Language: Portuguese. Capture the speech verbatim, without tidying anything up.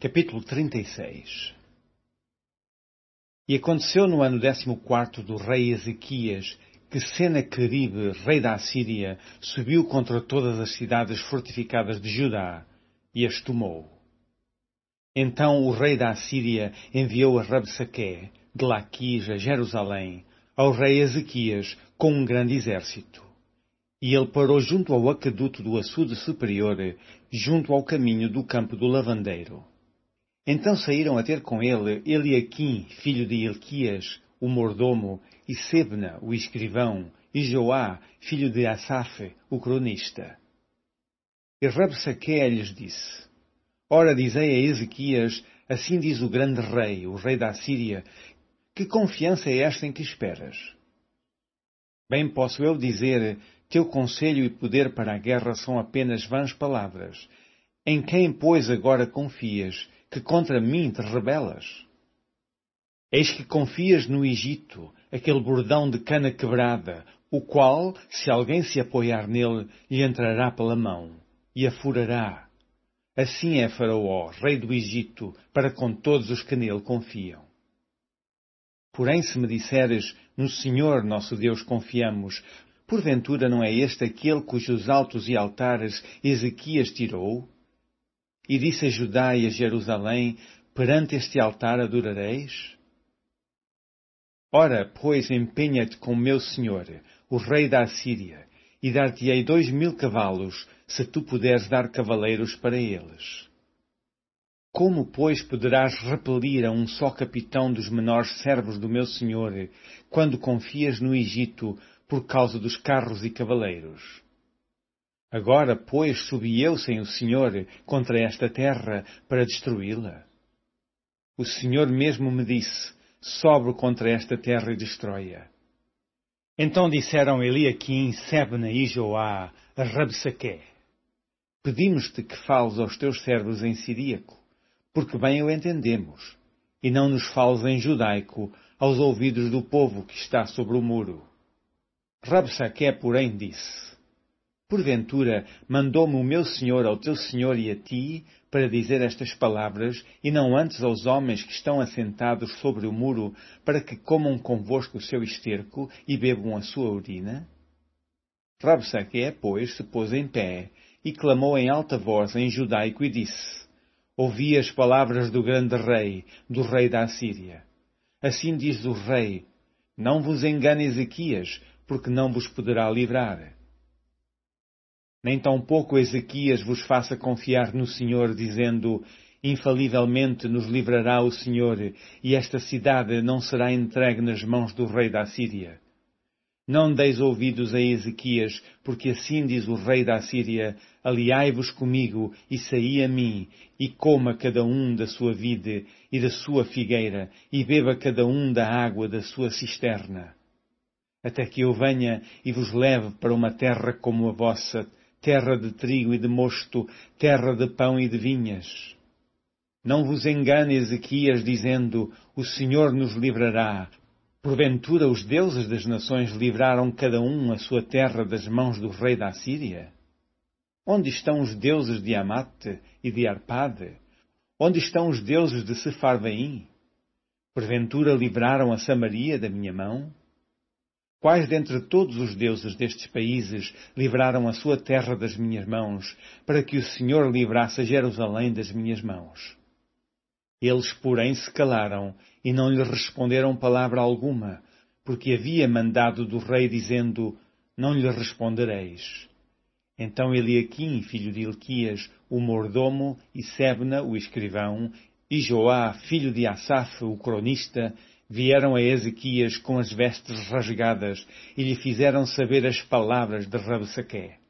Capítulo trinta e seis. E aconteceu no ano décimo quarto do rei Ezequias, que Senaqueribe, rei da Assíria, subiu contra todas as cidades fortificadas de Judá, e as tomou. Então o rei da Assíria enviou a Rabsaqué, de Laquis a Jerusalém, ao rei Ezequias, com um grande exército. E ele parou junto ao aqueduto do açude superior, junto ao caminho do campo do lavandeiro. Então saíram a ter com ele Eliaquim, filho de Hilquias, o mordomo, e Sebna, o escrivão, e Joá, filho de Asaf, o cronista. E Rabsaqué lhes disse: Ora, dizei a Ezequias, assim diz o grande rei, o rei da Assíria, que confiança é esta em que esperas? Bem posso eu dizer, teu conselho e poder para a guerra são apenas vãs palavras. Em quem, pois, agora confias, que contra mim te rebelas? Eis que confias no Egito, aquele bordão de cana quebrada, o qual, se alguém se apoiar nele, lhe entrará pela mão, e a furará. Assim é Faraó, rei do Egito, para com todos os que nele confiam. Porém, se me disseres, no Senhor nosso Deus confiamos, porventura não é este aquele cujos altos e altares Ezequias tirou? E disse a Judá e a Jerusalém, perante este altar adorareis? Ora, pois, empenha-te com meu senhor, o rei da Assíria, e dar-te-ei dois mil cavalos, se tu puderes dar cavaleiros para eles. Como, pois, poderás repelir a um só capitão dos menores servos do meu senhor, quando confias no Egito por causa dos carros e cavaleiros? Agora, pois, subi eu sem o Senhor contra esta terra para destruí-la? O Senhor mesmo me disse, sobe contra esta terra e destrói-a. Então disseram Eliaquim, Sebna e Joá a Rabsaqué: Pedimos-te que fales aos teus servos em siríaco, porque bem o entendemos, e não nos fales em judaico aos ouvidos do povo que está sobre o muro. Rabsaqué, porém, disse: Porventura, mandou-me o meu senhor ao teu senhor e a ti, para dizer estas palavras, e não antes aos homens que estão assentados sobre o muro, para que comam convosco o seu esterco e bebam a sua urina? Rabsaqué, pois, se pôs em pé, e clamou em alta voz em judaico, e disse: Ouvi as palavras do grande rei, do rei da Assíria. Assim diz o rei: Não vos engane Ezequias, porque não vos poderá livrar. Nem tampouco Ezequias vos faça confiar no Senhor, dizendo, infalivelmente nos livrará o Senhor, e esta cidade não será entregue nas mãos do rei da Assíria. Não deis ouvidos a Ezequias, porque assim diz o rei da Assíria, aliai-vos comigo, e saí a mim, e coma cada um da sua vide e da sua figueira, e beba cada um da água da sua cisterna. Até que eu venha e vos leve para uma terra como a vossa, terra de trigo e de mosto, terra de pão e de vinhas. Não vos engane Ezequias, dizendo, o Senhor nos livrará. Porventura os deuses das nações livraram cada um a sua terra das mãos do rei da Assíria? Onde estão os deuses de Amate e de Arpade? Onde estão os deuses de Sefarvaim? Porventura livraram a Samaria da minha mão? Quais dentre todos os deuses destes países livraram a sua terra das minhas mãos, para que o Senhor livrasse a Jerusalém das minhas mãos? Eles, porém, se calaram e não lhe responderam palavra alguma, porque havia mandado do rei, dizendo, não lhe respondereis. Então Eliaquim, filho de Hilquias, o mordomo, e Sebna, o escrivão, e Joá, filho de Asaf, o cronista, vieram a Ezequias com as vestes rasgadas e lhe fizeram saber as palavras de Rabsaqué.